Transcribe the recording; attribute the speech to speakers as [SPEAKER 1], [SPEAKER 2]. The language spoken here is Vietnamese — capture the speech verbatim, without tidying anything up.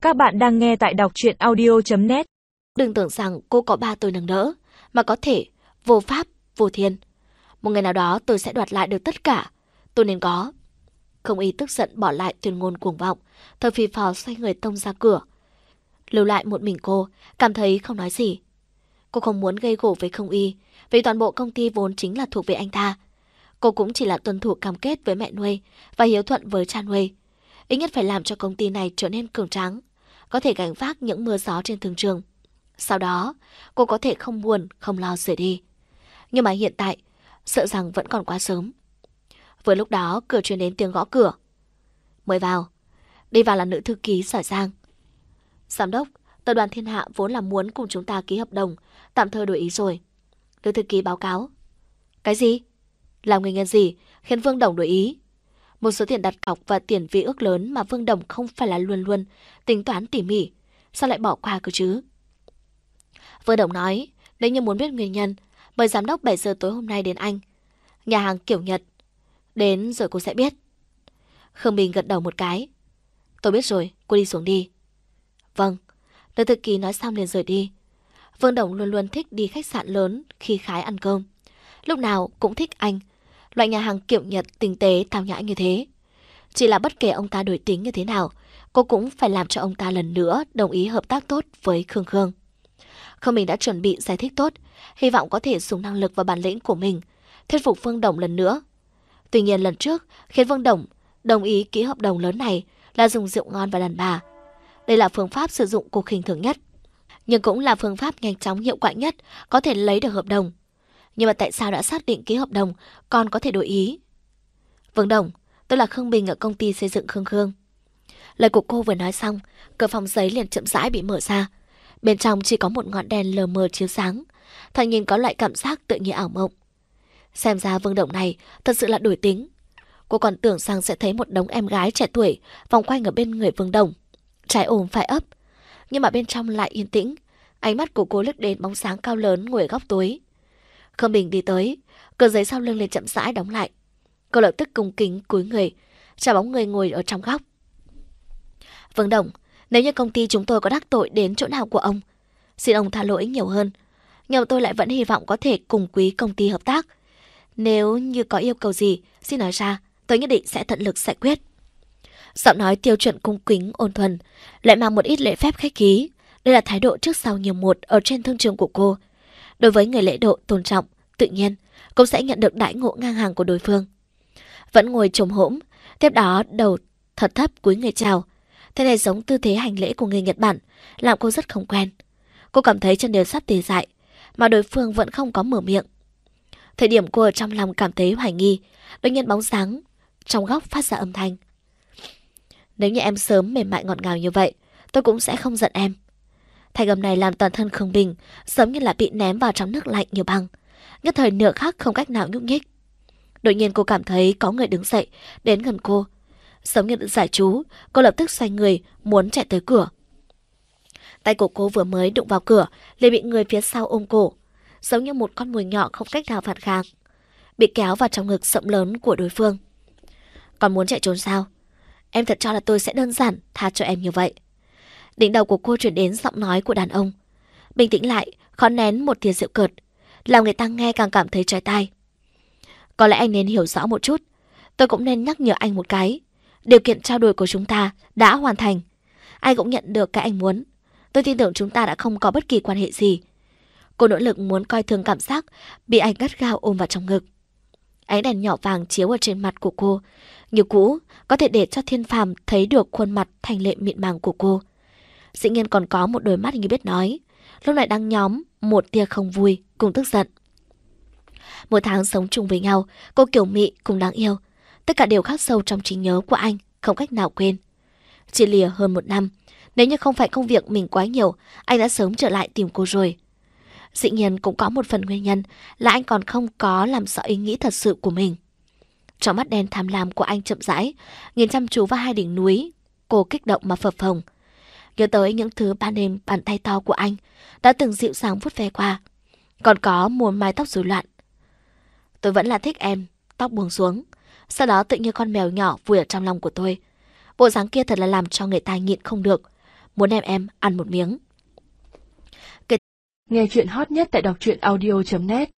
[SPEAKER 1] Các bạn đang nghe tại đọc truyện audio chấm net.
[SPEAKER 2] Đừng tưởng rằng cô có ba tôi nâng đỡ, mà có thể vô pháp, vô thiên. Một ngày nào đó tôi sẽ đoạt lại được tất cả. Tôi nên có. Không Y tức giận bỏ lại tuyên ngôn cuồng vọng, thở phì phò xoay người tông ra cửa. Lưu lại một mình cô, cảm thấy không nói gì. Cô không muốn gây gổ với Không Y, vì toàn bộ công ty vốn chính là thuộc về anh ta. Cô cũng chỉ là tuân thủ cam kết với mẹ nuôi và hiếu thuận với cha nuôi. Ít nhất phải làm cho công ty này trở nên cường tráng, có thể gánh vác những mưa gió trên thương trường. Sau đó, cô có thể không buồn, không lo rời đi. Nhưng mà hiện tại, sợ rằng vẫn còn quá sớm. Vừa lúc đó, cửa truyền đến tiếng gõ cửa. Mời vào. Đi vào là nữ thư ký giỏi giang. Giám đốc, tập đoàn Thiên Hạ vốn là muốn cùng chúng ta ký hợp đồng, tạm thời đổi ý rồi. Nữ thư ký báo cáo. Cái gì? Làm nguyên nhân gì khiến Vương Đồng đổi ý? Một số tiền đặt cọc và tiền vi ước lớn mà Vương Đồng không phải là luôn luôn tính toán tỉ mỉ. Sao lại bỏ qua cơ chứ? Vương Đồng nói, nếu như muốn biết nguyên nhân, mời giám đốc bảy giờ tối hôm nay đến anh. Nhà hàng kiểu Nhật. Đến rồi cô sẽ biết. Khương Bình gật đầu một cái. Tôi biết rồi, cô đi xuống đi. Vâng. Nữ thư ký nói xong liền rời đi. Vương Đồng luôn luôn thích đi khách sạn lớn khi khái ăn cơm. Lúc nào cũng thích anh. Loại nhà hàng kiểu Nhật tinh tế tao nhã như thế. Chỉ là bất kể ông ta đổi tính như thế nào, cô cũng phải làm cho ông ta lần nữa đồng ý hợp tác tốt với Khương Khương. Khương Bình đã chuẩn bị giải thích tốt, hy vọng có thể dùng năng lực và bản lĩnh của mình thuyết phục Vương Đồng lần nữa. Tuy nhiên lần trước khiến Vương Đồng đồng ý ký hợp đồng lớn này là dùng rượu ngon và đàn bà. Đây là phương pháp sử dụng cô khinh thường nhất, nhưng cũng là phương pháp nhanh chóng hiệu quả nhất có thể lấy được hợp đồng. Nhưng mà tại sao đã xác định ký hợp đồng còn có thể đổi ý? Vương Đồng, tôi là Khương Bình ở công ty xây dựng Khương Khương. Lời của cô vừa nói xong, cửa phòng giấy liền chậm rãi bị mở ra. Bên trong chỉ có một ngọn đèn lờ mờ chiếu sáng, thoạt nhìn có loại cảm giác tự như ảo mộng. Xem ra Vương Đồng này thật sự là đổi tính. Cô còn tưởng rằng sẽ thấy một đống em gái trẻ tuổi vòng quanh ở bên người Vương Đồng, trái ôm phải ấp. Nhưng mà bên trong lại yên tĩnh. Ánh mắt của cô lướt đến bóng sáng cao lớn ngồi ở góc tối. Khương Bình đi tới, cửa giấy sau lưng liền chậm rãi đóng lại. Cô lập tức cung kính cúi người, chào bóng người ngồi ở trong góc. Vương Đồng, nếu như công ty chúng tôi có đắc tội đến chỗ nào của ông, xin ông tha lỗi nhiều hơn. Nhưng tôi lại vẫn hy vọng có thể cùng quý công ty hợp tác. Nếu như có yêu cầu gì, xin nói ra, tôi nhất định sẽ tận lực giải quyết. Giọng nói tiêu chuẩn cung kính ôn thuần, lại mang một ít lễ phép khách khí. Đây là thái độ trước sau nhiều một ở trên thương trường của cô. Đối với người lễ độ tôn trọng, tự nhiên cũng sẽ nhận được đãi ngộ ngang hàng của đối phương. Vẫn ngồi chồm hổm, tiếp đó đầu thật thấp cúi người chào. Thế này giống tư thế hành lễ của người Nhật Bản, làm cô rất không quen. Cô cảm thấy chân đều sắp tê dại, mà đối phương vẫn không có mở miệng. Thời điểm cô ở trong lòng cảm thấy hoài nghi, đột nhiên bóng dáng trong góc phát ra âm thanh. Nếu như em sớm mềm mại ngọt ngào như vậy, tôi cũng sẽ không giận em. Thanh âm này làm toàn thân Khương Bình giống như là bị ném vào trong nước lạnh như băng, nhất thời nửa khắc không cách nào nhúc nhích. Đột nhiên cô cảm thấy có người đứng dậy đến gần cô. Giống như được giải chú, cô lập tức xoay người muốn chạy tới cửa. Tay của cô vừa mới đụng vào cửa liền bị người phía sau ôm cổ, giống như một con mồi nhỏ không cách nào phản kháng, bị kéo vào trong ngực rộng lớn của đối phương. Còn muốn chạy trốn sao? Em thật cho là tôi sẽ đơn giản tha cho em như vậy? Đỉnh đầu của cô chuyển đến giọng nói của đàn ông. Bình tĩnh lại, khó nén một tia giễu cợt, làm người ta nghe càng cảm thấy trói tai. Có lẽ anh nên hiểu rõ một chút. Tôi cũng nên nhắc nhở anh một cái. Điều kiện trao đổi của chúng ta đã hoàn thành. Anh cũng nhận được cái anh muốn. Tôi tin tưởng chúng ta đã không có bất kỳ quan hệ gì. Cô nỗ lực muốn coi thường cảm giác bị anh gắt gao ôm vào trong ngực. Ánh đèn nhỏ vàng chiếu ở trên mặt của cô, như cũ có thể để cho Thiên Phàm thấy được khuôn mặt thanh lệ mịn màng của cô. Dĩ nhiên còn có một đôi mắt như biết nói, lúc này đang nhóm một tia không vui cùng tức giận. Một tháng sống chung với nhau, cô kiểu mị cùng đáng yêu, tất cả đều khắc sâu trong trí nhớ của anh, không cách nào quên. Chia lìa hơn một năm, nếu như không phải công việc mình quá nhiều, anh đã sớm trở lại tìm cô rồi. Dĩ nhiên cũng có một phần nguyên nhân là anh còn không có làm rõ ý nghĩ thật sự của mình. Trong mắt đen tham lam của anh chậm rãi, nhìn chăm chú vào hai đỉnh núi, cô kích động mà phập phồng. Nhớ tới những thứ ban đêm bàn tay to của anh đã từng dịu dàng vuốt ve qua, còn có một mái tóc rối loạn. Tôi vẫn là thích em, tóc buông xuống, sau đó tự như con mèo nhỏ vui ở trong lòng của tôi. Bộ dáng kia thật là làm cho người ta nhịn không được, muốn em em ăn một miếng.
[SPEAKER 1] Nghe chuyện hot nhất tại đọc truyện audio chấm net